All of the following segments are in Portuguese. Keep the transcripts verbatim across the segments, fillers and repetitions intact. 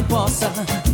possa.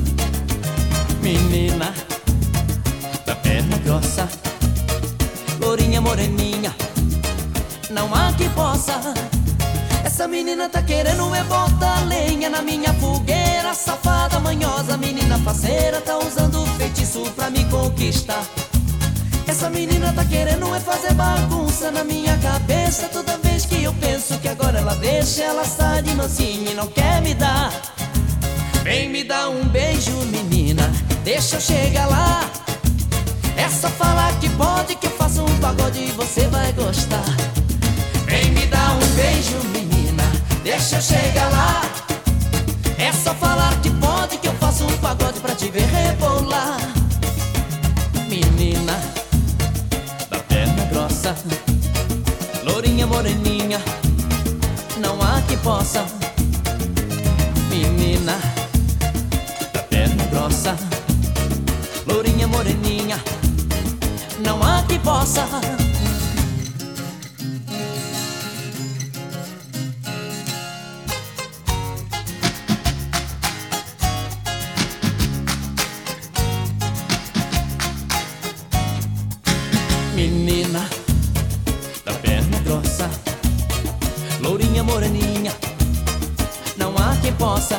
Menina da perna grossa, lourinha moreninha, não há que possa. Essa menina tá querendo é botar lenha na minha fogueira. Safada, manhosa, menina faceira, tá usando feitiço pra me conquistar. Essa menina tá querendo é fazer bagunça na minha cabeça. Toda vez que eu penso que agora ela deixa, ela sai de mansinha e não quer me dar. Vem me dar um beijo, menina, deixa eu chegar lá. É só falar que pode que eu faço um pagode e você vai gostar. Vem me dar um beijo, menina, deixa eu chegar lá. É só falar que pode que eu faço um pagode pra te ver rebolar. Menina da perna grossa, lourinha moreninha, não há que possa. Menina da perna grossa, lourinha moreninha, não há que possa. Menina da perna grossa, lourinha moreninha, não há quem possa.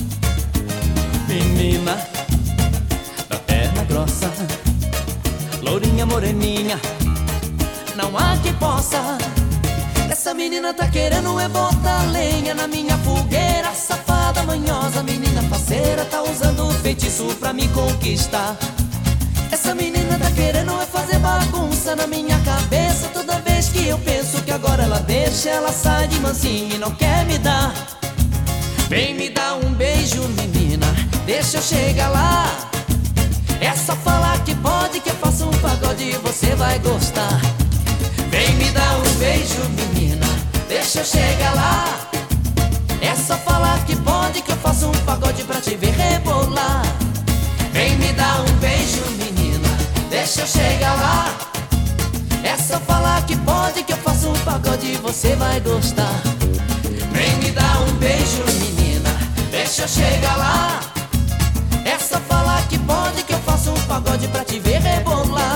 Menina da perna grossa, lourinha moreninha, não há quem possa. Essa menina tá querendo é botar lenha na minha fogueira. Safada, manhosa, menina faceira, tá usando feitiço pra me conquistar. Essa menina tá querendo é fazer bagunça na minha cabeça. Toda vez que eu penso que agora ela deixa, ela sai de mansinho e não quer me dar. Vem me dar um beijo, menina, deixa eu chegar lá. É só falar que pode que eu faço um pagode e você vai gostar. Vem me dar um beijo, menina, deixa eu chegar lá. É só falar que pode que eu faço um pagode pra te ver rebolar. Vem me dar um beijo, menina, deixa eu chegar lá. É só falar que pode que eu faço um pagode e você vai gostar. Vem me dar um beijo, menina, deixa eu chegar lá. É só falar que pode que eu faço um pagode pra te ver rebolar.